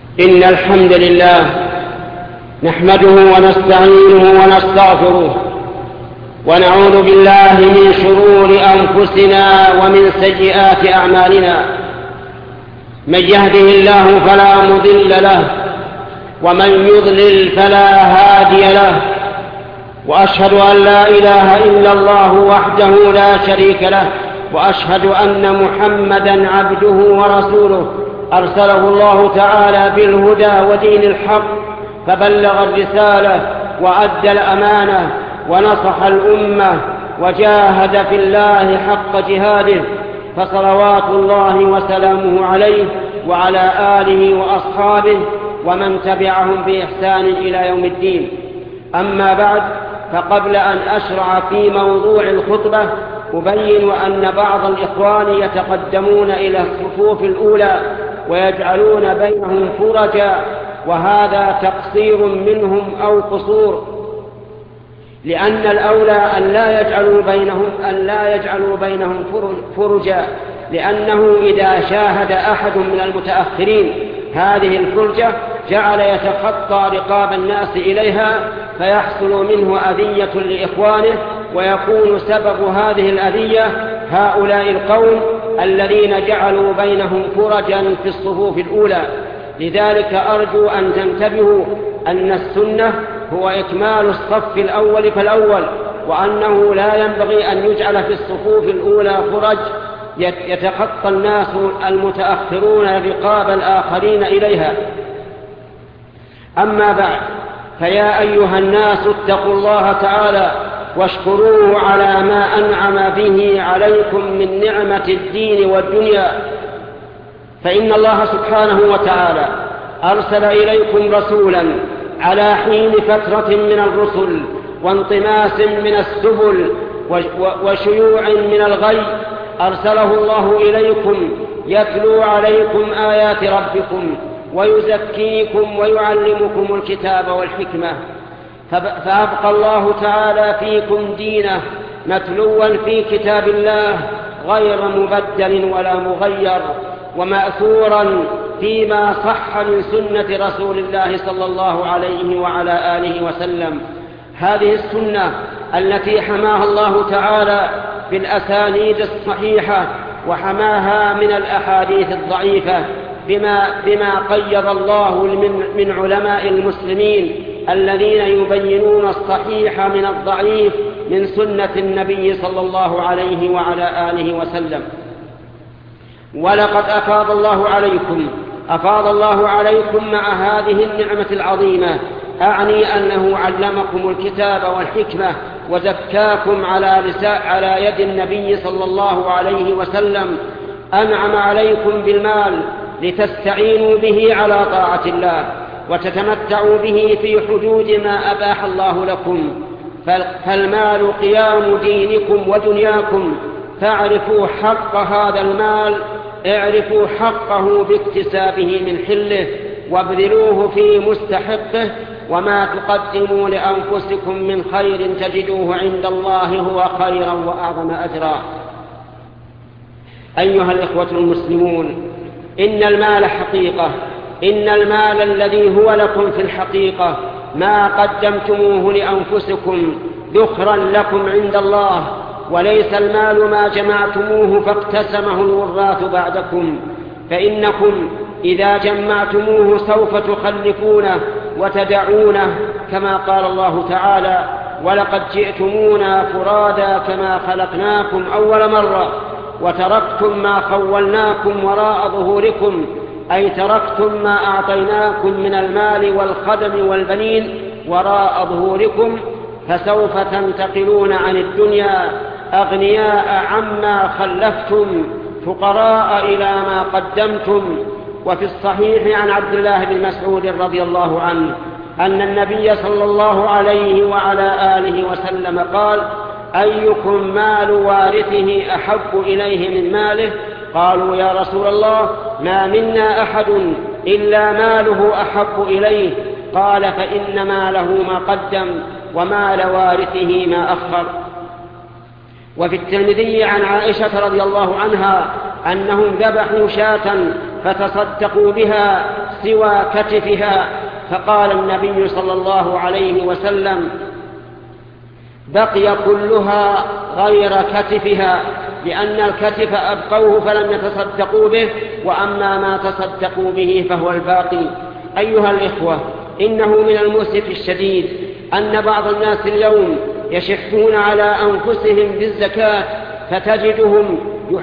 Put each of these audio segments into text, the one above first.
إن الحمد لله نحمده ونستعينه ونستغفره ونعوذ بالله من شرور أنفسنا ومن سيئات أعمالنا. من يهده الله فلا مضل له ومن يضلل فلا هادي له، وأشهد أن لا إله إلا الله وحده لا شريك له، وأشهد أن محمدا عبده ورسوله أرسله الله تعالى بالهدى ودين الحق فبلغ الرسالة وأدى الأمانة ونصح الأمة وجاهد في الله حق جهاده، فصلوات الله وسلامه عليه وعلى آله وأصحابه ومن تبعهم بإحسان إلى يوم الدين. أما بعد، فقبل أن أشرع في موضوع الخطبة أبين أن بعض الإخوان يتقدمون إلى الصفوف الأولى ويجعلون بينهم فرجا، وهذا تقصير منهم أو قصور، لأن الأولى أن لا يجعلوا بينهم فرجا، لأنه إذا شاهد أحد من المتأخرين هذه الفرجة جعل يتخطى رقاب الناس إليها فيحصل منه أذية لإخوانه، ويكون سبب هذه الأذية هؤلاء القوم الذين جعلوا بينهم فرجا في الصفوف الأولى. لذلك أرجو أن تنتبهوا أن السنة هو إكمال الصف الأول فالأول، وأنه لا ينبغي أن يجعل في الصفوف الأولى فرج يتخطى الناس المتأخرون رقاب الآخرين إليها. أما بعد، فيا أيها الناس اتقوا الله تعالى واشكروه على ما أنعم به عليكم من نعمة الدين والدنيا، فإن الله سبحانه وتعالى أرسل إليكم رسولا على حين فترة من الرسل وانطماس من السبل وشيوع من الغي، أرسله الله إليكم يتلو عليكم آيات ربكم ويزكيكم ويعلمكم الكتاب والحكمة، فأبقى الله تعالى فيكم دينه متلوا في كتاب الله غير مبدل ولا مغير، ومأثورا فيما صح من سنة رسول الله صلى الله عليه وعلى آله وسلم. هذه السنة التي حماها الله تعالى بالأسانيد الصحيحة وحماها من الأحاديث الضعيفة بما قيض الله من علماء المسلمين الذين يبينون الصحيح من الضعيف من سنة النبي صلى الله عليه وعلى آله وسلم. ولقد أفاض الله عليكم مع هذه النعمة العظيمة، أعني أنه علمكم الكتاب والحكمة وزكاكم على يد النبي صلى الله عليه وسلم، أنعم عليكم بالمال لتستعينوا به على طاعة الله وتتمتعوا به في حدود ما أباح الله لكم، فالمال قيام دينكم ودنياكم، فاعرفوا حق هذا المال، اعرفوا حقه باكتسابه من حله وابذلوه في مستحقه، وما تقدموا لأنفسكم من خير تجدوه عند الله هو خيرا وأعظم أجرا. أيها الإخوة المسلمون، إن المال حقيقة، إن المال الذي هو لكم في الحقيقة ما قدمتموه لأنفسكم ذخرا لكم عند الله، وليس المال ما جمعتموه فاقتسمه الوراث بعدكم، فإنكم إذا جمعتموه سوف تخلفونه وتدعونه، كما قال الله تعالى: ولقد جئتمونا فرادا كما خلقناكم أول مرة وتركتم ما خولناكم وراء ظهوركم، أي تركتم ما أعطيناكم من المال والخدم والبنين وراء ظهوركم، فسوف تنتقلون عن الدنيا أغنياء عما خلفتم، فقراء إلى ما قدمتم. وفي الصحيح عن عبد الله بن مسعود رضي الله عنه أن النبي صلى الله عليه وعلى آله وسلم قال: أيكم مال وارثه أحب إليه من ماله؟ قالوا: يا رسول الله، ما منا أحد إلا ماله أحب إليه. قال: فإن ماله ما قدم ومال وارثه ما أخر. وفي الترمذي عن عائشة رضي الله عنها أنهم ذبحوا شاة فتصدقوا بها سوى كتفها، فقال النبي صلى الله عليه وسلم: بقي كلها غير كتفها، لأن الكتف أبقوه فلم يتصدقوا به، وأما ما تصدقوا به فهو الباقي. أيها الإخوة، إنه من المؤسف الشديد أن بعض الناس اليوم يشحون على أنفسهم بالزكاة، فتجدهم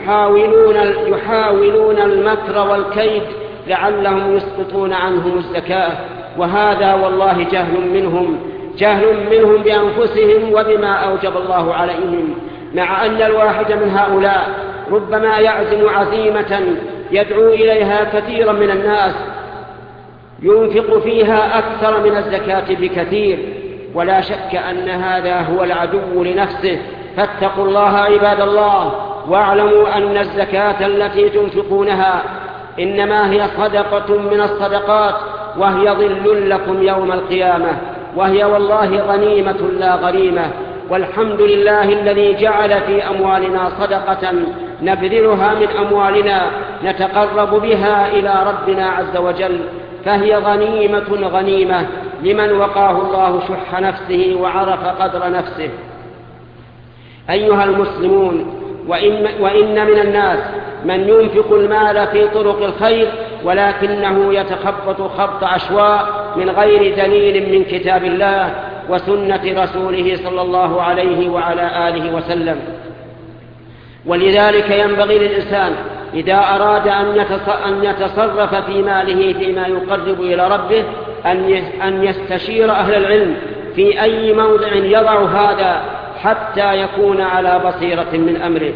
يحاولون المكر والكيد لعلهم يسقطون عنهم الزكاة، وهذا والله جهل منهم بأنفسهم وبما أوجب الله عليهم. مع أن الواحد من هؤلاء ربما يعزم عزيمة يدعو إليها كثيرا من الناس، ينفق فيها أكثر من الزكاة بكثير، ولا شك أن هذا هو العدو لنفسه. فاتقوا الله عباد الله، واعلموا أن الزكاة التي تنفقونها إنما هي صدقة من الصدقات، وهي ظل لكم يوم القيامة، وهي والله غنيمة لا غريمة. والحمد لله الذي جعل في أموالنا صدقة نبذلها من أموالنا نتقرب بها إلى ربنا عز وجل، فهي غنيمة لمن وقاه الله شح نفسه وعرف قدر نفسه. أيها المسلمون، وإن من الناس من ينفق المال في طرق الخير ولكنه يتخبط خبط عشواء من غير دليل من كتاب الله وسنة رسوله صلى الله عليه وعلى آله وسلم. ولذلك ينبغي للإنسان إذا أراد أن يتصرف في ماله فيما يقرب إلى ربه أن يستشير أهل العلم في أي موضع يضع هذا حتى يكون على بصيرة من أمره.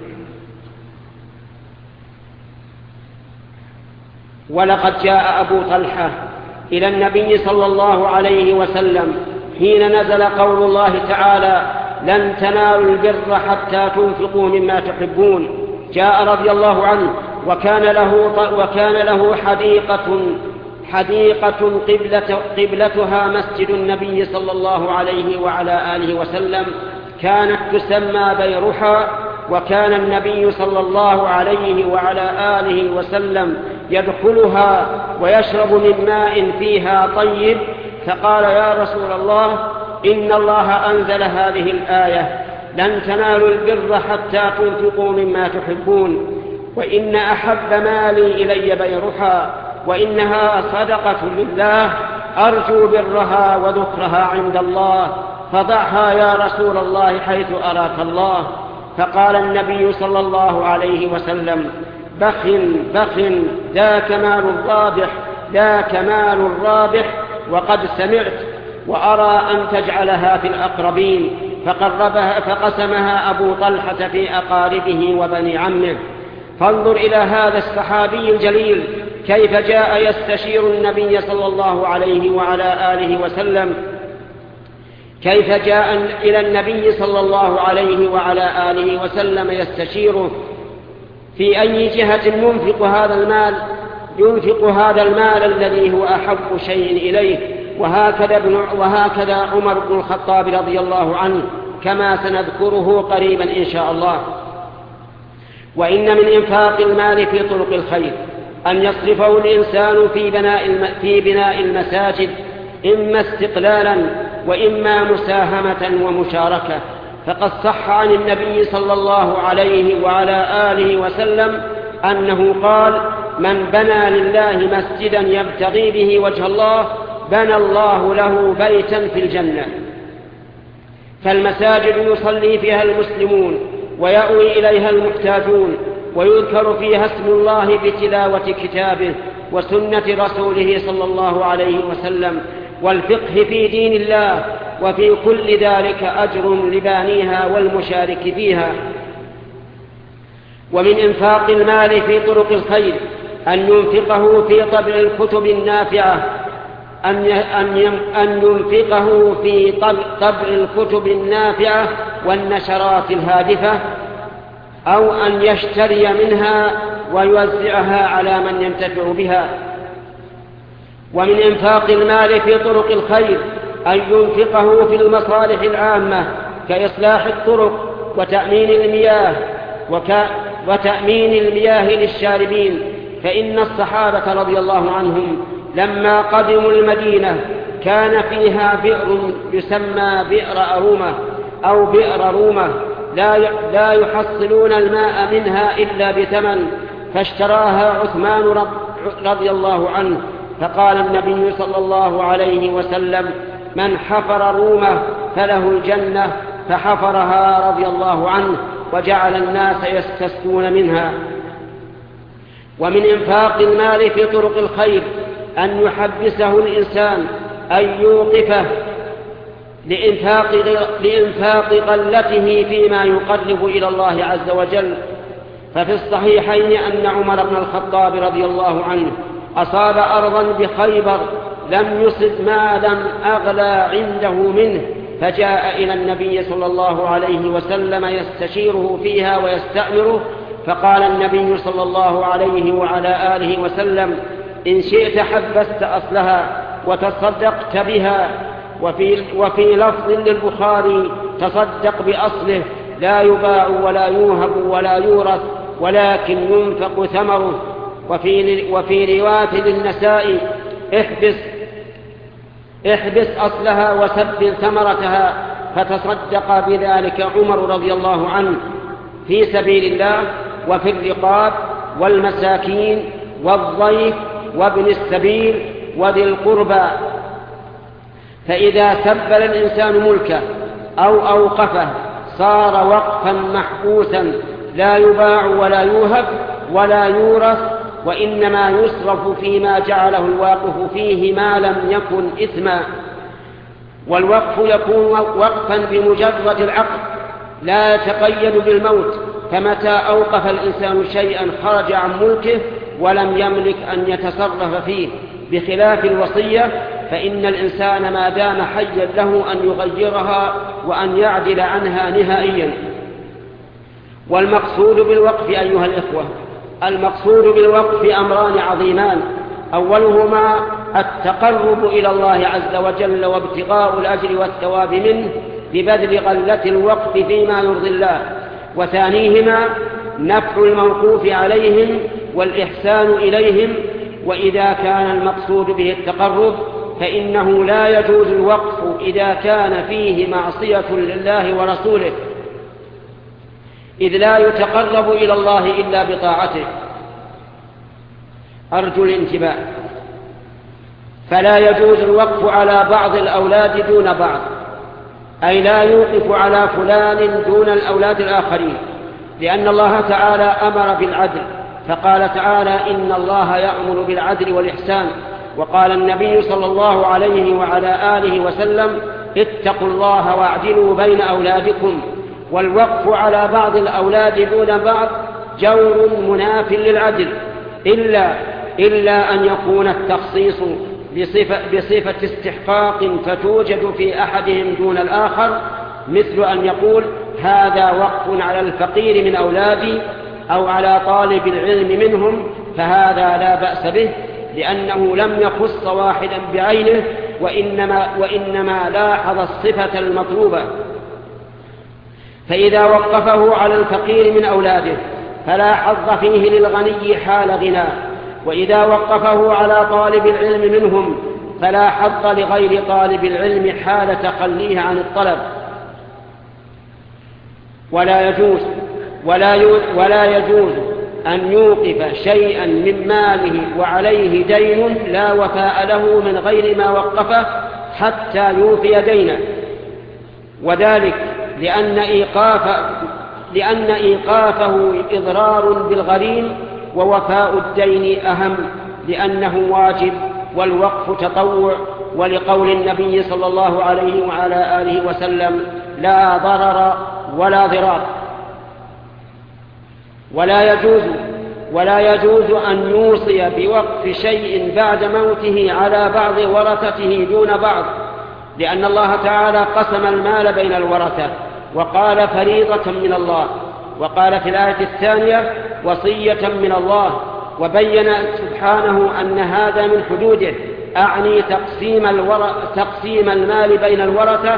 ولقد جاء أبو طلحة إلى النبي صلى الله عليه وسلم حين نزل قول الله تعالى: لن تنالوا البر حتى تنفقوا مما تحبون. جاء رضي الله عنه وكان له حديقة قبلتها مسجد النبي صلى الله عليه وعلى آله وسلم، كانت تسمى بيرحا، وكان النبي صلى الله عليه وعلى آله وسلم يدخلها ويشرب من ماء فيها طيب، فقال: يا رسول الله، إن الله أنزل هذه الآية: لن تنالوا البر حتى تنفقوا مما تحبون، وإن أحب مالي إلي بيرحا، وإنها صدقة لله، أرجو برها وذكرها عند الله، فضعها يا رسول الله حيث أراك الله. فقال النبي صلى الله عليه وسلم: بخ ذاك مال الرابح، وقد سمعت، وأرى أن تجعلها في الأقربين. فقسمها أبو طلحة في أقاربه وبني عمه. فانظر إلى هذا الصحابي الجليل كيف جاء يستشير النبي صلى الله عليه وعلى آله وسلم، كيف جاء إلى النبي صلى الله عليه وعلى آله وسلم يستشيره في أي جهة ينفق هذا المال الذي هو أحب شيء إليه. وهكذا عمر بن الخطاب رضي الله عنه، كما سنذكره قريبا إن شاء الله. وإن من إنفاق المال في طرق الخير أن يصرفه الإنسان في بناء المساجد، إما استقلالا وإما مساهمة ومشاركة. فقد صح عن النبي صلى الله عليه وعلى آله وسلم أنه قال: من بنى لله مسجدا يبتغي به وجه الله بنى الله له بيتا في الجنة. فالمساجد يصلي فيها المسلمون ويأوي إليها المحتاجون، ويذكر فيها اسم الله بتلاوة كتابه وسنة رسوله صلى الله عليه وسلم والفقه في دين الله، وفي كل ذلك أجر لبانيها والمشارك فيها. ومن إنفاق المال في طرق الخير أن ينفقه في طبع الكتب النافعة، أن ينفقه في طبع الكتب النافعة والنشرات الهادفة، أو أن يشتري منها ويوزعها على من ينتفع بها. ومن إنفاق المال في طرق الخير أن ينفقه في المصالح العامة كإصلاح الطرق وتأمين المياه للشاربين، فإن الصحابة رضي الله عنهم لما قدموا المدينة كان فيها بئر يسمى بئر أرومة أو بئر رومة لا يحصلون الماء منها إلا بثمن، فاشتراها عثمان رضي الله عنه. فقال النبي صلى الله عليه وسلم: من حفر رومة فله الجنة، فحفرها رضي الله عنه، وجعل الناس يستسقون منها. ومن إنفاق المال في طرق الخير أن يحبسه الإنسان، أن يوقفه لإنفاق قلته فيما يقرب إلى الله عز وجل. ففي الصحيحين أن عمر بن الخطاب رضي الله عنه أصاب أرضا بخيبر لم يصب مالا أغلى عنده منه، فجاء إلى النبي صلى الله عليه وسلم يستشيره فيها ويستأمره، فقال النبي صلى الله عليه وعلى آله وسلم: إن شئت حبست أصلها وتصدقت بها. وفي لفظ للبخاري: تصدق بأصله، لا يباع ولا يوهب ولا يورث، ولكن ينفق ثمره. وفي رواية للنسائي: احبس أصلها وسبل ثمرتها. فتصدق بذلك عمر رضي الله عنه في سبيل الله، وفي الرقاب والمساكين والضيف وابن السبيل وذي القربى. فإذا سبل الإنسان ملكه أو أوقفه صار وقفا محبوسا، لا يباع ولا يوهب ولا يورث، وإنما يصرف فيما جعله الواقف فيه ما لم يكن إثما. والوقف يكون وقفا بمجرد العقد، لا يتقيد بالموت، فمتى أوقف الإنسان شيئا خرج عن ملكه ولم يملك أن يتصرف فيه، بخلاف الوصية فإن الإنسان ما دام حيا له أن يغيرها وأن يعدل عنها نهائيا. والمقصود بالوقف أيها الإخوة، المقصود بالوقف أمران عظيمان: أولهما التقرب إلى الله عز وجل وابتغاء الأجر والثواب منه ببذل غلة الوقف فيما يرضي الله، وثانيهما نفع الموقوف عليهم والإحسان إليهم. وإذا كان المقصود به التقرب فإنه لا يجوز الوقف إذا كان فيه معصية لله ورسوله، إذ لا يتقرب إلى الله إلا بطاعته. أرجو الانتباه. فلا يجوز الوقف على بعض الأولاد دون بعض، أي لا يوقف على فلان دون الأولاد الآخرين، لأن الله تعالى أمر بالعدل، فقال تعالى: إن الله يأمر بالعدل والإحسان. وقال النبي صلى الله عليه وعلى آله وسلم: اتقوا الله واعدلوا بين أولادكم. والوقف على بعض الأولاد دون بعض جور مناف للعدل، إلا أن يكون التخصيص بصفة استحقاق فتوجد في أحدهم دون الآخر، مثل أن يقول: هذا وقف على الفقير من أولادي أو على طالب العلم منهم، فهذا لا بأس به، لأنه لم يخص واحدا بعينه، وإنما لاحظ الصفة المطلوبة. فإذا وقفه على الفقير من أولاده فلا حظ فيه للغني حال غنى، وإذا وقفه على طالب العلم منهم فلا حظ لغير طالب العلم حال تخليه عن الطلب. ولا يجوز أن يوقف شيئا من ماله وعليه دين لا وفاء له من غير ما وقفه حتى يوفي دينه، وذلك لأن إيقافه إضرار بالغريم، ووفاء الدين أهم لأنه واجب والوقف تطوع، ولقول النبي صلى الله عليه وعلى آله وسلم: لا ضرر ولا ضرار. ولا يجوز أن يوصي بوقف شيء بعد موته على بعض ورثته دون بعض، لأن الله تعالى قسم المال بين الورثة وقال: فريضة من الله، وقال في الآية الثانية: وصية من الله، وبين سبحانه أن هذا من حدوده، أعني تقسيم المال بين الورثة،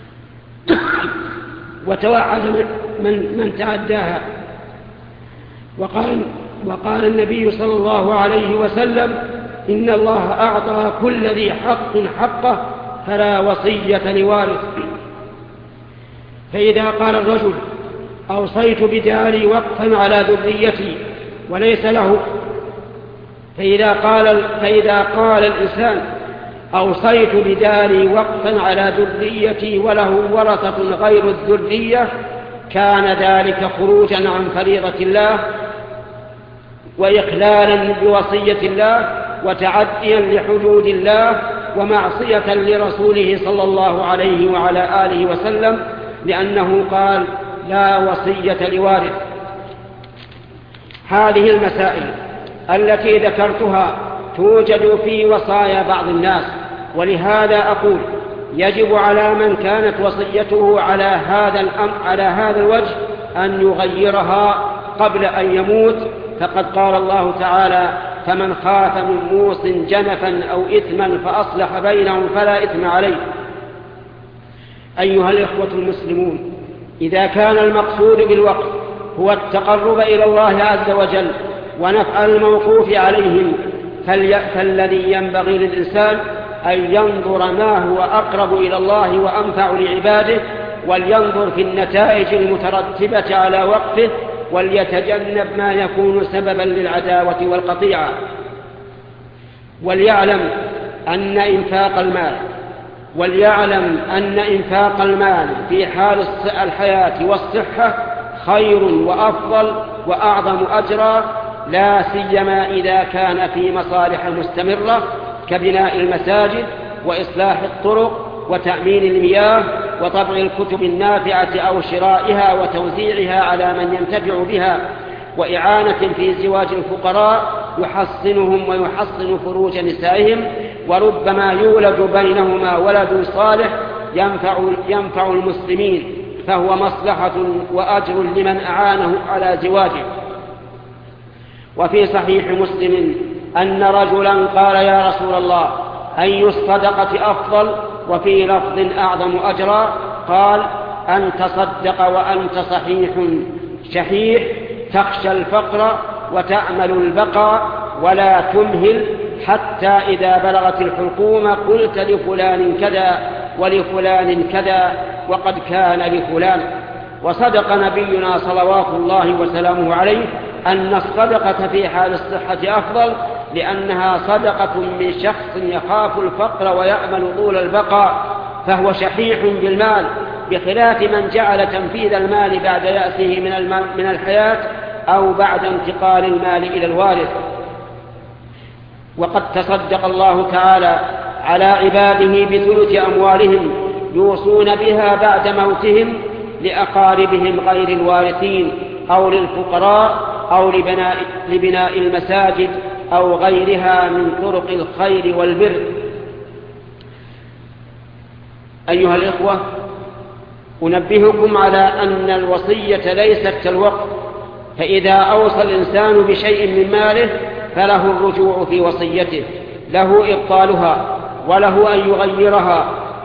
وتوعد من تعداها. وقال النبي صلى الله عليه وسلم: إن الله أعطى كل ذي حق حقه فلا وصية لوارث. فإذا قال الرجل: أوصيت بداري وقفا على ذريتي وليس له، فإذا قال الإنسان: أوصيت بداري وقفا على ذريتي وله ورثة غير الذرية، كان ذلك خروجا عن فريضة الله وإخلالا بوصية الله وتعديا لحدود الله ومعصية لرسوله صلى الله عليه وعلى آله وسلم، لأنه قال: لا وصية لوارث. هذه المسائل التي ذكرتها توجد في وصايا بعض الناس، ولهذا أقول: يجب على من كانت وصيته على هذا الوجه أن يغيرها قبل أن يموت، فقد قال الله تعالى: فمن خاف من موص جنفا أو إثما فأصلح بينهم فلا إثم عليه. أيها الإخوة المسلمون، إذا كان المقصود بالوقف هو التقرب إلى الله عز وجل ونفع الموقوف عليهم، فالذي ينبغي للإنسان أن ينظر ما هو أقرب إلى الله وأنفع لعباده، ولينظر في النتائج المترتبة على وقفه، وليتجنب ما يكون سببا للعداوة والقطيعة. وليعلم أن إنفاق المال في حال الحياة والصحة خير وأفضل وأعظم أجرا، لا سيما إذا كان في مصالح مستمرة كبناء المساجد وإصلاح الطرق وتأمين المياه وطبع الكتب النافعة أو شرائها وتوزيعها على من ينتفع بها، وإعانة في زواج الفقراء يحصنهم ويحصن فروج نسائهم، وربما يولد بينهما ولد صالح ينفع المسلمين، فهو مصلحة وأجر لمن أعانه على زواجه. وفي صحيح مسلم أن رجلا قال: يا رسول الله، أي الصدقة أفضل؟ وفي لفظ أعظم أجرا. قال: أن تصدق وأنت صحيح شحيح تخشى الفقر وتأمل البقاء ولا تمهل، حتى إذا بلغت الحلقوم قلت لفلان كذا ولفلان كذا وقد كان لفلان. وصدق نبينا صلوات الله وسلامه عليه أن الصدقة في حال الصحة أفضل، لأنها صدقة من شخص يخاف الفقر ويأمل طول البقاء، فهو شحيح بالمال، بخلاف من جعل تنفيذ المال بعد يأسه من الحياة أو بعد انتقال المال إلى الوارث. وقد تصدق الله تعالى على عباده بثلث أموالهم يوصون بها بعد موتهم لأقاربهم غير الوارثين أو للفقراء أو لبناء المساجد أو غيرها من طرق الخير والبر. أيها الإخوة، أنبهكم على أن الوصية ليست كالوقف، فإذا أوصى الإنسان بشيء من ماله فله الرجوع في وصيته، له إبطالها وله أن يغيرها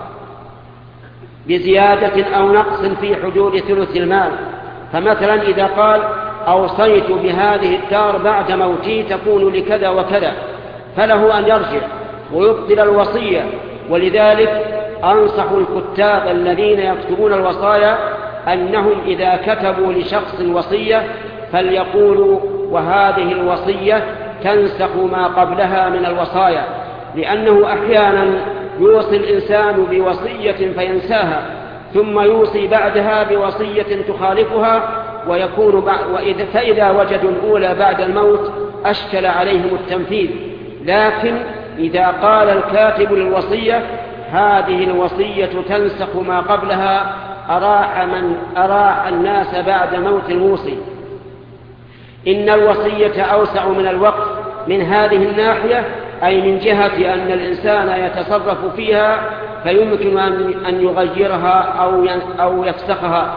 بزيادة أو نقص في حدود ثلث المال. فمثلا إذا قال: أوصيت بهذه الدار بعد موتي تكون لكذا وكذا، فله أن يرجع ويبطل الوصية. ولذلك أنصح الكتاب الذين يكتبون الوصايا أنهم إذا كتبوا لشخص وصية فليقولوا: وهذه الوصية تنسخ ما قبلها من الوصايا، لأنه أحيانا يوصي الإنسان بوصية فينساها، ثم يوصي بعدها بوصية تخالفها، فإذا وجدوا الأولى بعد الموت أشكل عليهم التنفيذ. لكن إذا قال الكاتب للوصية: هذه الوصية تنسخ ما قبلها، أراح الناس بعد موت الموصي. إن الوصية أوسع من الوقف من هذه الناحية، أي من جهة أن الإنسان يتصرف فيها فيمكن أن يغيرها أو يفسخها.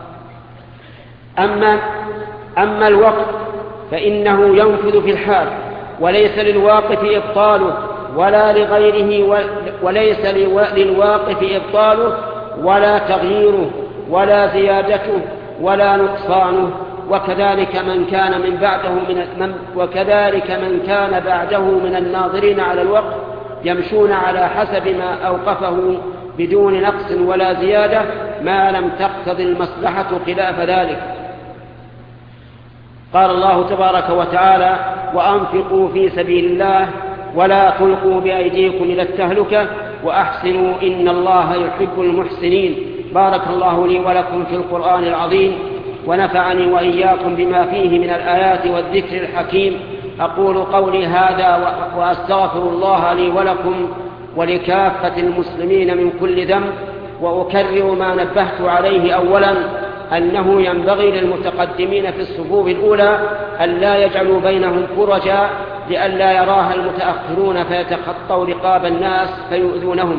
أما الوقف فإنه ينفذ في الحال، وليس للواقف إبطاله ولا لغيره، وليس للواقف إبطاله ولا تغييره ولا زيادته ولا نقصانه، وكذلك من كان بعده من الناظرين على الوقت يمشون على حسب ما أوقفه بدون نقص ولا زيادة ما لم تقتضي المصلحة خلاف ذلك. قال الله تبارك وتعالى: وأنفقوا في سبيل الله ولا تلقوا بأيديكم إلى التهلكة وأحسنوا إن الله يحب المحسنين. بارك الله لي ولكم في القرآن العظيم، ونفعني وإياكم بما فيه من الآيات والذكر الحكيم. أقول قولي هذا وأستغفر الله لي ولكم ولكافة المسلمين من كل ذنب، وأكرر ما نبهت عليه أولا، أنه ينبغي للمتقدمين في الصفوف الأولى أن لا يجعلوا بينهم فرجا لئلا يراها المتأخرون فيتخطوا رقاب الناس فيؤذونهم.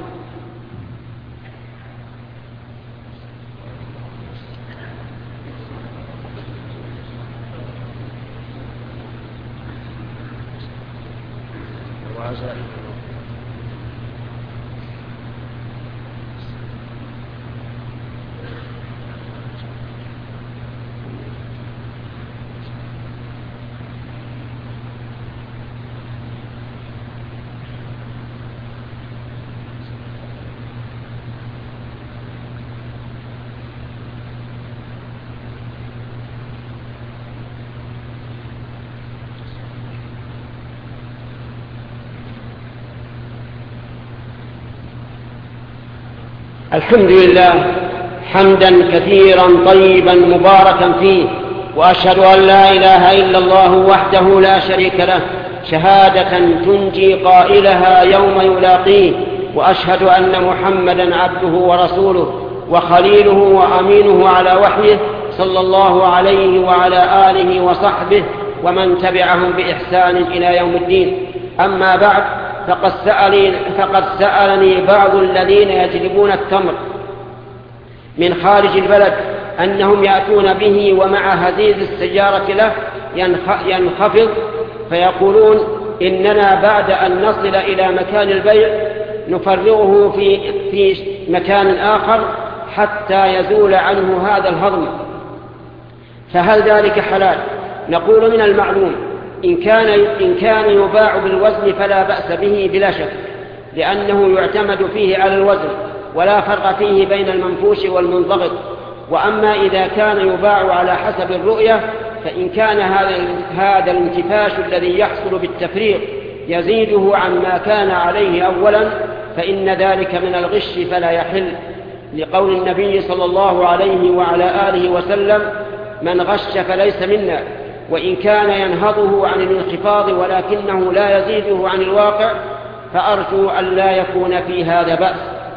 الحمد لله حمدا كثيرا طيبا مباركا فيه، وأشهد أن لا إله إلا الله وحده لا شريك له شهادة تنجي قائلها يوم يلاقيه، وأشهد أن محمدا عبده ورسوله وخليله وأمينه على وحيه صلى الله عليه وعلى آله وصحبه ومن تبعهم بإحسان إلى يوم الدين. أما بعد، فقد سألني بعض الذين يجلبون التمر من خارج البلد أنهم يأتون به ومع هزيز السيارة له ينخفض، فيقولون إننا بعد أن نصل إلى مكان البيع نفرغه في مكان آخر حتى يزول عنه هذا الهضم، فهل ذلك حلال؟ نقول: من المعلوم إن كان يباع بالوزن فلا بأس به بلا شك، لأنه يعتمد فيه على الوزن ولا فرق فيه بين المنفوش والمنضغط. وأما إذا كان يباع على حسب الرؤية فإن كان هذا الانتفاش الذي يحصل بالتفريق يزيده عن ما كان عليه أولا فإن ذلك من الغش فلا يحل، لقول النبي صلى الله عليه وعلى آله وسلم: من غش فليس منا. وإن كان ينهضه عن الانخفاض ولكنه لا يزيده عن الواقع فأرجو أن لا يكون في هذا بأس.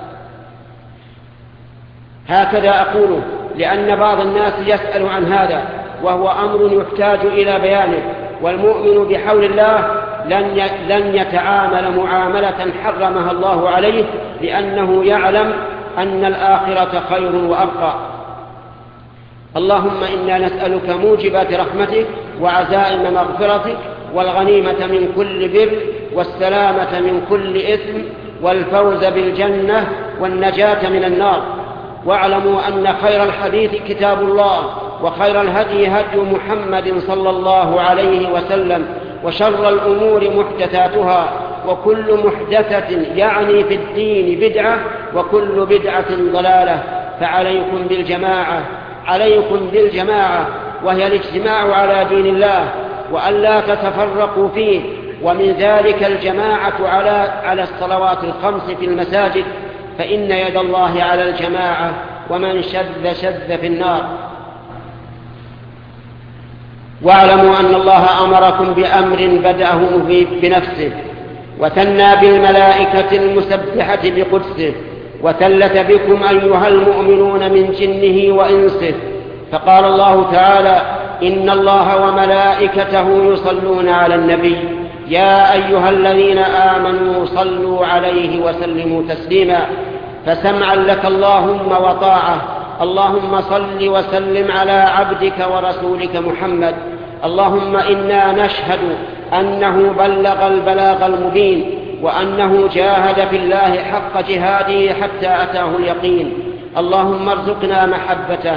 هكذا أقوله لأن بعض الناس يسأل عن هذا، وهو أمر يحتاج إلى بيانه، والمؤمن بحول الله لن يتعامل معاملة حرمها الله عليه، لأنه يعلم أن الآخرة خير وأبقى. اللهم إنا نسألك موجبات رحمتك وعزائم مغفرتك والغنيمة من كل بر والسلامة من كل إثم والفوز بالجنة والنجاة من النار. واعلموا أن خير الحديث كتاب الله، وخير الهدي هدي محمد صلى الله عليه وسلم، وشر الأمور محدثاتها، وكل محدثة يعني في الدين بدعة، وكل بدعة ضلالة. فعليكم بالجماعة وهي الاجتماع على دين الله وأن لا تتفرقوا فيه، ومن ذلك الجماعة على الصلوات الخمس في المساجد، فإن يد الله على الجماعة، ومن شذ في النار. واعلموا أن الله أمركم بأمر بدأه بنفسه، وثنى بالملائكة المسبحة بقدسه، وثلث بكم أيها المؤمنون من جنه وإنسه، فقال الله تعالى: إن الله وملائكته يصلون على النبي يا أيها الذين آمنوا صلوا عليه وسلموا تسليما. فسمعا لك اللهم وطاعة. اللهم صل وسلم على عبدك ورسولك محمد. اللهم إنا نشهد أنه بلغ البلاغ المبين، وأنه جاهد في الله حق جهاده حتى أتاه اليقين. اللهم ارزقنا محبته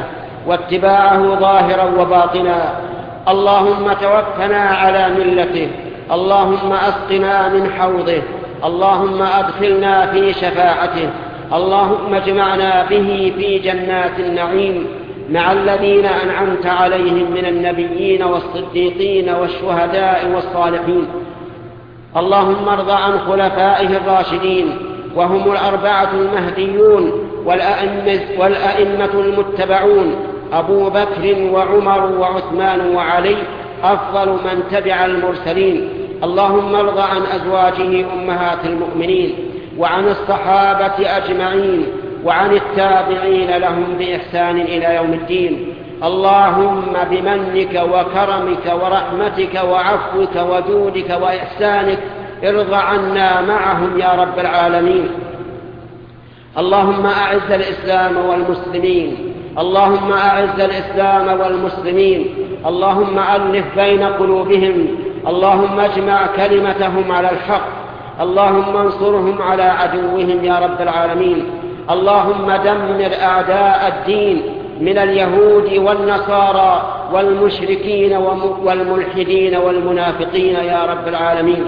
واتباعه ظاهرا وباطنا. اللهم توفنا على ملته، اللهم أسقنا من حوضه، اللهم أدخلنا في شفاعته، اللهم اجمعنا به في جنات النعيم مع الذين أنعمت عليهم من النبيين والصديقين والشهداء والصالحين. اللهم ارض عن خلفائه الراشدين وهم الأربعة المهديون والأئمة المتبعون أبو بكر وعمر وعثمان وعلي أفضل من تبع المرسلين. اللهم ارض عن أزواجه أمهات المؤمنين وعن الصحابة أجمعين وعن التابعين لهم بإحسان إلى يوم الدين. اللهم بمنك وكرمك ورحمتك وعفوك وجودك وإحسانك ارض عنا معهم يا رب العالمين. اللهم أعز الإسلام والمسلمين، اللهم أعز الإسلام والمسلمين، اللهم ألف بين قلوبهم، اللهم اجمع كلمتهم على الحق، اللهم انصرهم على عدوهم يا رب العالمين. اللهم دمر أعداء الدين من اليهود والنصارى والمشركين والملحدين والمنافقين يا رب العالمين.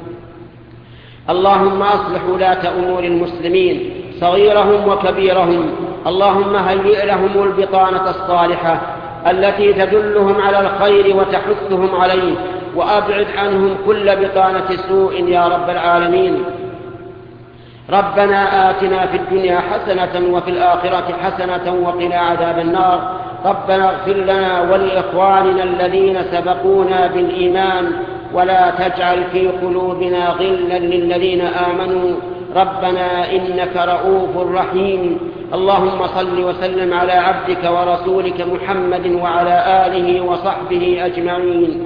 اللهم أصلح ولاة أمور المسلمين صغيرهم وكبيرهم، اللهم هيئ لهم البطانة الصالحة التي تدلهم على الخير وتحثهم عليه، وأبعد عنهم كل بطانة سوء يا رب العالمين. ربنا آتنا في الدنيا حسنة وفي الآخرة حسنة وقنا عذاب النار. ربنا اغفر لنا ولإخواننا الذين سبقونا بالإيمان ولا تجعل في قلوبنا غلا للذين آمنوا ربنا إنك رؤوف رحيم. اللهم صل وسلم على عبدك ورسولك محمد وعلى آله وصحبه أجمعين.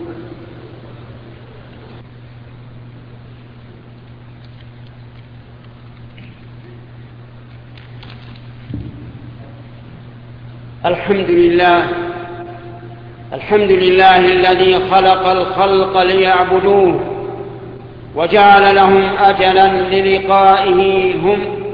الحمد لله الذي خلق الخلق ليعبدوه وجعل لهم أجلا للقائه هم